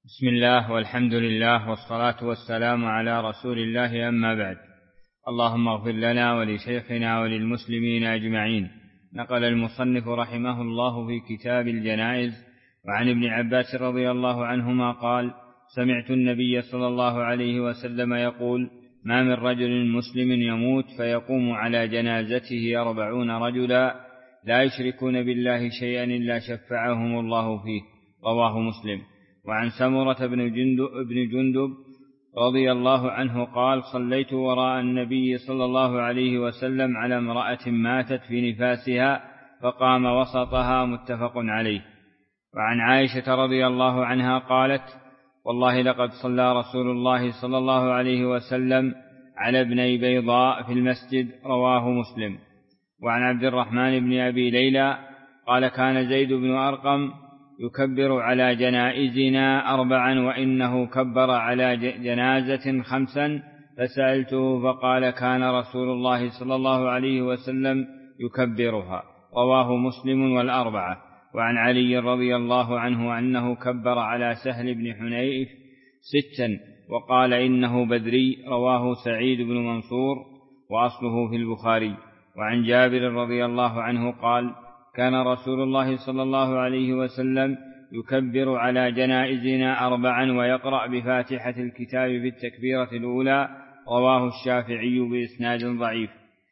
بسم الله والحمد لله والصلاة والسلام على رسول الله، أما بعد. اللهم اغفر لنا ولشيخنا وللمسلمين أجمعين. نقل المصنف رحمه الله في كتاب الجنائز وعن ابن عباس رضي الله عنهما قال: سمعت النبي صلى الله عليه وسلم يقول: ما من رجل مسلم يموت فيقوم على جنازته 40 رجلا لا يشركون بالله شيئا إلا شفعهم الله فيه. رواه مسلم. وعن سمرة بن جندب رضي الله عنه قال: صليت وراء النبي صلى الله عليه وسلم على امرأة ماتت في نفاسها فقام وسطها. متفق عليه. وعن عائشة رضي الله عنها قالت: والله لقد صلى رسول الله صلى الله عليه وسلم على ابني بيضاء في المسجد. رواه مسلم. وعن عبد الرحمن بن أبي ليلى قال: كان زيد بن أرقم يكبر على جنائزنا 4 وإنه كبر على جنازة 5 فسألته فقال: كان رسول الله صلى الله عليه وسلم يكبرها. رواه مسلم والأربعة. وعن علي رضي الله عنه أنه كبر على سهل بن حنيف 6 وقال: إنه بدري. رواه سعيد بن منصور وأصله في البخاري. وعن جابر رضي الله عنه قال: كان رسول الله صلى الله عليه وسلم يكبر على جنائزنا 4 ويقرأ بفاتحة الكتاب في التكبيرة الأولى. رواه الشافعي بإسناد ضعيف.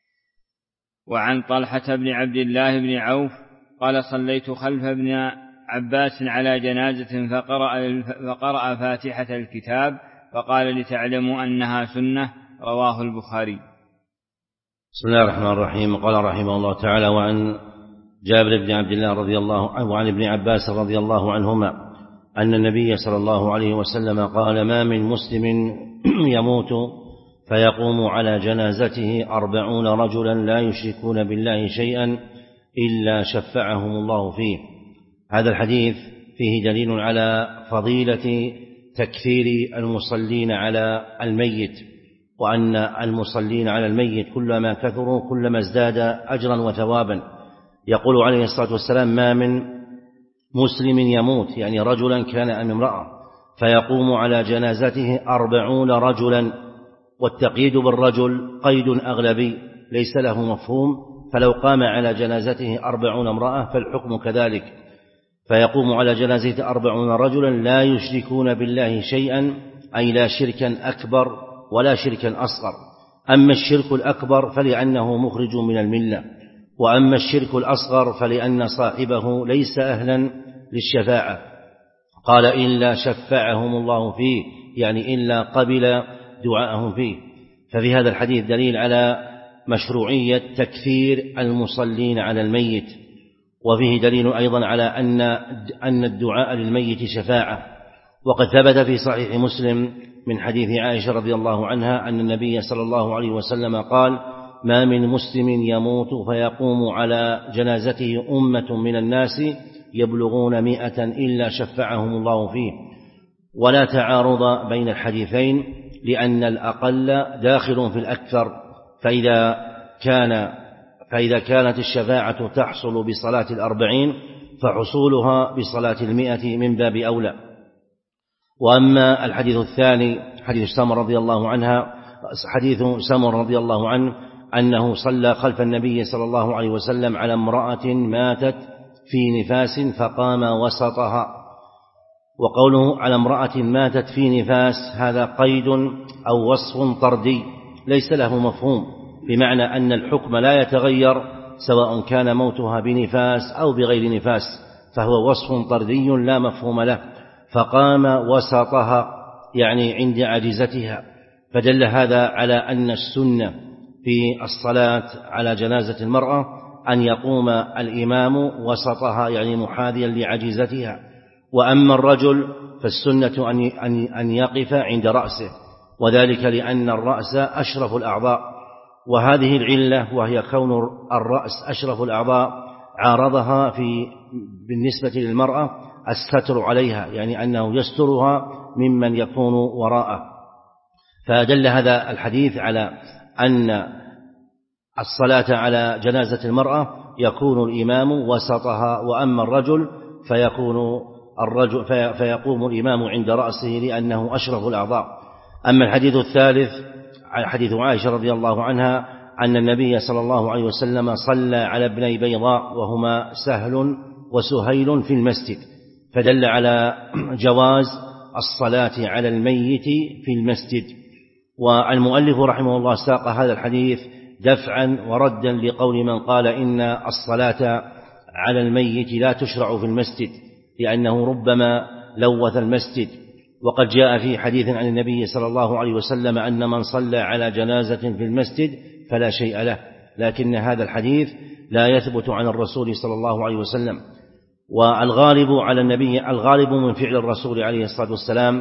وعن طلحة بن عبد الله بن عوف قال: صليت خلف ابن عباس على جنازة فقرأ فاتحة الكتاب فقال: لتعلموا أنها سنة. رواه البخاري. بسم الله الرحمن الرحيم. قال رحمه الله تعالى: وعن جابر بن عبد الله رضي الله عنه وعن ابن عباس رضي الله عنهما أن النبي صلى الله عليه وسلم قال: ما من مسلم يموت فيقوم على جنازته 40 رجلا لا يشركون بالله شيئا إلا شفعهم الله فيه. هذا الحديث فيه دليل على فضيلة تكثير المصلين على الميت، وأن المصلين على الميت كلما كثروا كلما ازداد أجرا وثوابا. يقول عليه الصلاة والسلام: ما من مسلم يموت، يعني رجلا كان أم امرأة، فيقوم على جنازته 40 رجلا، والتقييد بالرجل قيد أغلبي ليس له مفهوم، فلو قام على جنازته 40 امرأة فالحكم كذلك. فيقوم على جنازته 40 رجلا لا يشركون بالله شيئا، أي لا شركا أكبر ولا شركا أصغر. أما الشرك الأكبر فلأنه مخرج من الملة، وأما الشرك الأصغر فلأن صاحبه ليس أهلا للشفاعة. قال: إلا شفعهم الله فيه، يعني إلا قبل دعاءهم فيه. ففي هذا الحديث دليل على مشروعية تكثير المصلين على الميت، وفيه دليل أيضا على أن الدعاء للميت شفاعة. وقد ثبت في صحيح مسلم من حديث عائشة رضي الله عنها أن النبي صلى الله عليه وسلم قال: ما من مسلم يموت فيقوم على جنازته أمة من الناس يبلغون 100 إلا شفعهم الله فيه. ولا تعارض بين الحديثين، لأن الأقل داخل في الأكثر، فإذا كانت الشفاعة تحصل بصلاة 40 فحصولها بصلاة 100 من باب أولى. وأما الحديث الثاني حديث سمر رضي الله عنه أنه صلى خلف النبي صلى الله عليه وسلم على امرأة ماتت في نفاس فقام وسطها. وقوله على امرأة ماتت في نفاس هذا قيد أو وصف طردي ليس له مفهوم، بمعنى أن الحكم لا يتغير سواء كان موتها بنفاس أو بغير نفاس، فهو وصف طردي لا مفهوم له. فقام وسطها يعني عند عجزتها، فدل هذا على أن السنة في الصلاة على جنازة المرأة أن يقوم الإمام وسطها يعني محاذيا لعجزتها. وأما الرجل فالسنة أن يقف عند رأسه، وذلك لأن الرأس أشرف الأعضاء. وهذه العلة وهي كون الرأس أشرف الأعضاء عارضها بالنسبة للمرأة الستر عليها، يعني أنه يسترها ممن يكون وراءه. فدل هذا الحديث على أن الصلاة على جنازة المرأة يكون الإمام وسطها، وأما الرجل فيكون الرجل فيقوم الإمام عند رأسه لأنه أشرف الأعضاء. أما الحديث الثالث حديث عائشة رضي الله عنها أن النبي صلى الله عليه وسلم صلى على ابني بيضاء وهما سهل وسهيل في المسجد، فدل على جواز الصلاة على الميت في المسجد. والمؤلف رحمه الله ساق هذا الحديث دفعا وردا لقول من قال إن الصلاة على الميت لا تشرع في المسجد لأنه ربما لوث المسجد. وقد جاء في حديث عن النبي صلى الله عليه وسلم أن من صلى على جنازة في المسجد فلا شيء له، لكن هذا الحديث لا يثبت عن الرسول صلى الله عليه وسلم. والغالب على النبي الغالب من فعل الرسول عليه الصلاة والسلام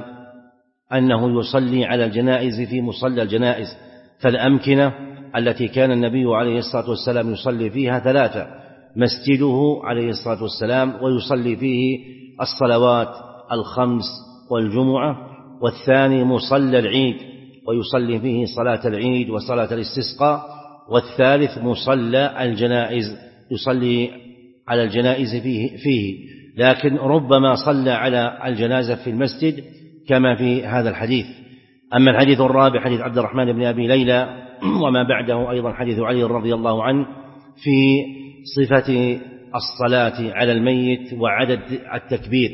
أنه يصلي على الجنائز في مصلى الجنائز، فالأمكنة التي كان النبي عليه الصلاة والسلام يصلي فيها ثلاثة: مسجده عليه الصلاة والسلام ويصلي فيه الصلوات الخمس والجمعة، والثاني مصلى العيد ويصلي فيه صلاة العيد وصلاة الاستسقاء، والثالث مصلى الجنائز يصلي على الجنائز فيه. لكن ربما صلى على الجنازة في المسجد كما في هذا الحديث. أما الحديث الرابع حديث عبد الرحمن بن أبي ليلى وما بعده أيضا حديث علي رضي الله عنه في صفة الصلاة على الميت وعدد التكبير.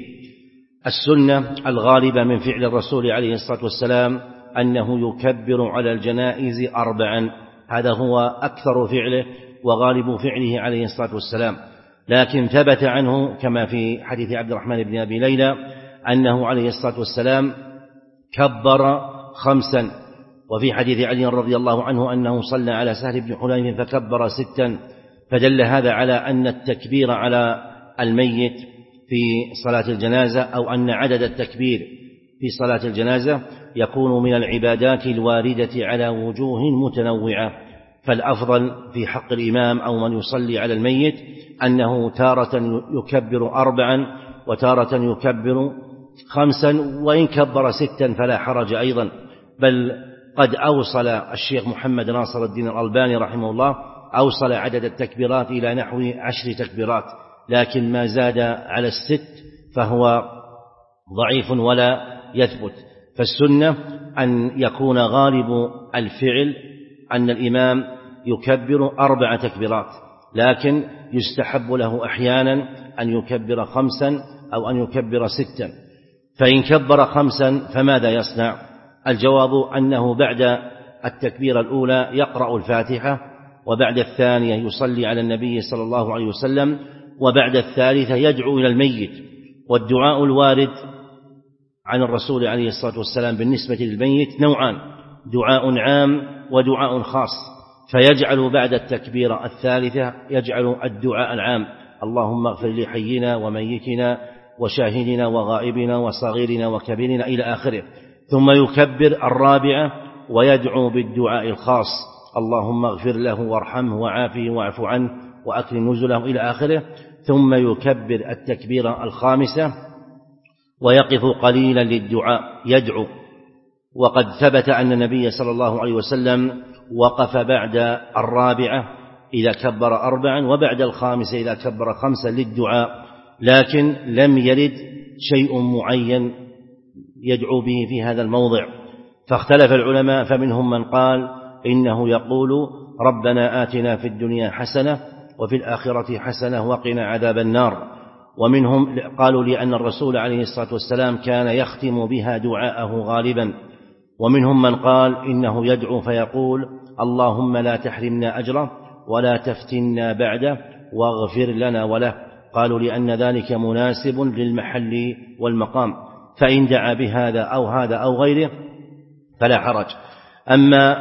السنة الغالبة من فعل الرسول عليه الصلاة والسلام أنه يكبر على الجنائز 4، هذا هو أكثر فعله وغالب فعله عليه الصلاة والسلام. لكن ثبت عنه كما في حديث عبد الرحمن بن أبي ليلى أنه عليه الصلاة والسلام كبر 5، وفي حديث علي رضي الله عنه أنه صلى على سهل بن حنيف فكبر 6، فدل هذا على أن التكبير على الميت في صلاة الجنازة أو أن عدد التكبير في صلاة الجنازة يكون من العبادات الواردة على وجوه متنوعة. فالأفضل في حق الإمام أو من يصلي على الميت أنه تارة يكبر 4 وتارة يكبر 5، وإن كبر 6 فلا حرج أيضا. بل قد أوصل الشيخ محمد ناصر الدين الألباني رحمه الله أوصل عدد التكبيرات إلى نحو 10 تكبيرات، لكن ما زاد على 6 فهو ضعيف ولا يثبت. فالسنة أن يكون غالب الفعل أن الإمام يكبر 4 تكبيرات، لكن يستحب له أحيانا أن يكبر 5 أو أن يكبر 6. فإن كبر 5 فماذا يصنع؟ الجواب أنه بعد التكبير الأولى يقرأ الفاتحة، وبعد الثانية يصلي على النبي صلى الله عليه وسلم، وبعد الثالثة يدعو إلى الميت. والدعاء الوارد عن الرسول عليه الصلاة والسلام بالنسبة للميت نوعان: دعاء عام ودعاء خاص. فيجعل بعد التكبير الثالثة يجعل الدعاء العام: اللهم اغفر لحينا وميتنا وشاهدنا وغائبنا وصغيرنا وكبيرنا إلى آخره. ثم يكبر الرابعة ويدعو بالدعاء الخاص: اللهم اغفر له وارحمه وعافه واعف عنه وأكرم نزله إلى آخره. ثم يكبر التكبير الخامسة ويقف قليلا للدعاء يدعو. وقد ثبت أن النبي صلى الله عليه وسلم وقف بعد الرابعة إذا كبر 4 وبعد الخامسة إذا كبر 5 للدعاء، لكن لم يرد شيء معين يدعو به في هذا الموضع. فاختلف العلماء، فمنهم من قال إنه يقول ربنا آتنا في الدنيا حسنة وفي الآخرة حسنة وقنا عذاب النار، ومنهم قالوا لأن الرسول عليه الصلاة والسلام كان يختم بها دعاءه غالبا، ومنهم من قال إنه يدعو فيقول اللهم لا تحرمنا أجره ولا تفتنا بعده واغفر لنا وله، قالوا لأن ذلك مناسب للمحل والمقام، فإن دعا بهذا أو هذا أو غيره فلا حرج. أما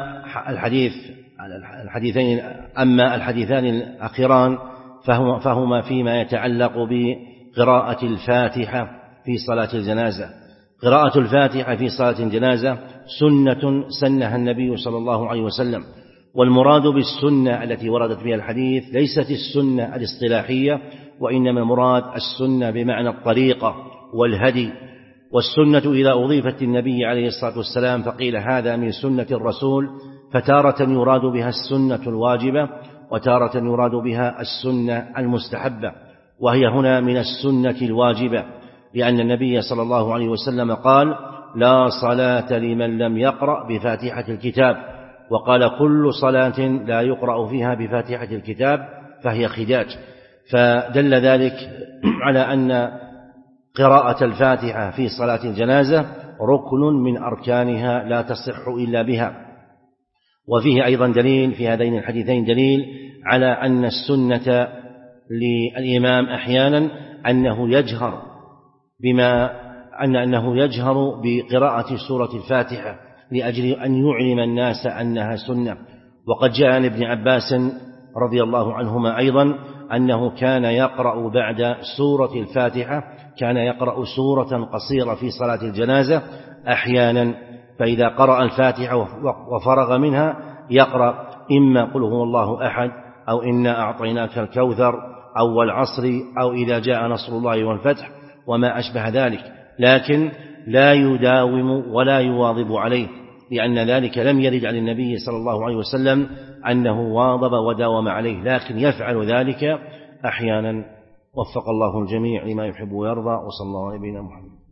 الحديثان الأخيران فهما فيما يتعلق بقراءة الفاتحة في صلاة الجنازة. قراءة الفاتحة في صلاة الجنازة سنة سنها النبي صلى الله عليه وسلم، والمراد بالسنة التي وردت بها الحديث ليست السنة الاصطلاحية، وإنما المراد السنة بمعنى الطريقة والهدي. والسنة إذا أضيفت للنبي عليه الصلاة والسلام فقيل هذا من سنة الرسول، فتارة يراد بها السنة الواجبة وتارة يراد بها السنة المستحبة، وهي هنا من السنة الواجبة. لأن النبي صلى الله عليه وسلم قال: لا صلاة لمن لم يقرأ بفاتحة الكتاب، وقال: كل صلاة لا يقرأ فيها بفاتحة الكتاب فهي خداج. فدل ذلك على أن قراءة الفاتحة في صلاة الجنازة ركن من أركانها لا تصح إلا بها. وفيه أيضا دليل في هذين الحديثين دليل على أن السنة للإمام أحيانا أنه يجهر بقراءة سورة الفاتحة لأجل أن يعلم الناس أنها سنة. وقد جاء عن ابن عباس رضي الله عنهما أيضا أنه كان يقرأ بعد سورة الفاتحة كان يقرأ سورة قصيرة في صلاة الجنازة أحيانا، فإذا قرأ الفاتحة وفرغ منها يقرأ إما قل هو الله أحد أو إنا أعطيناك الكوثر أو والعصر أو إذا جاء نصر الله والفتح وما أشبه ذلك، لكن لا يداوم ولا يواظب عليه، لأن ذلك لم يرد عن النبي صلى الله عليه وسلم أنه واظب وداوم عليه، لكن يفعل ذلك أحيانا. وفق الله الجميع لما يحب ويرضى، وصلى الله على نبينا محمد.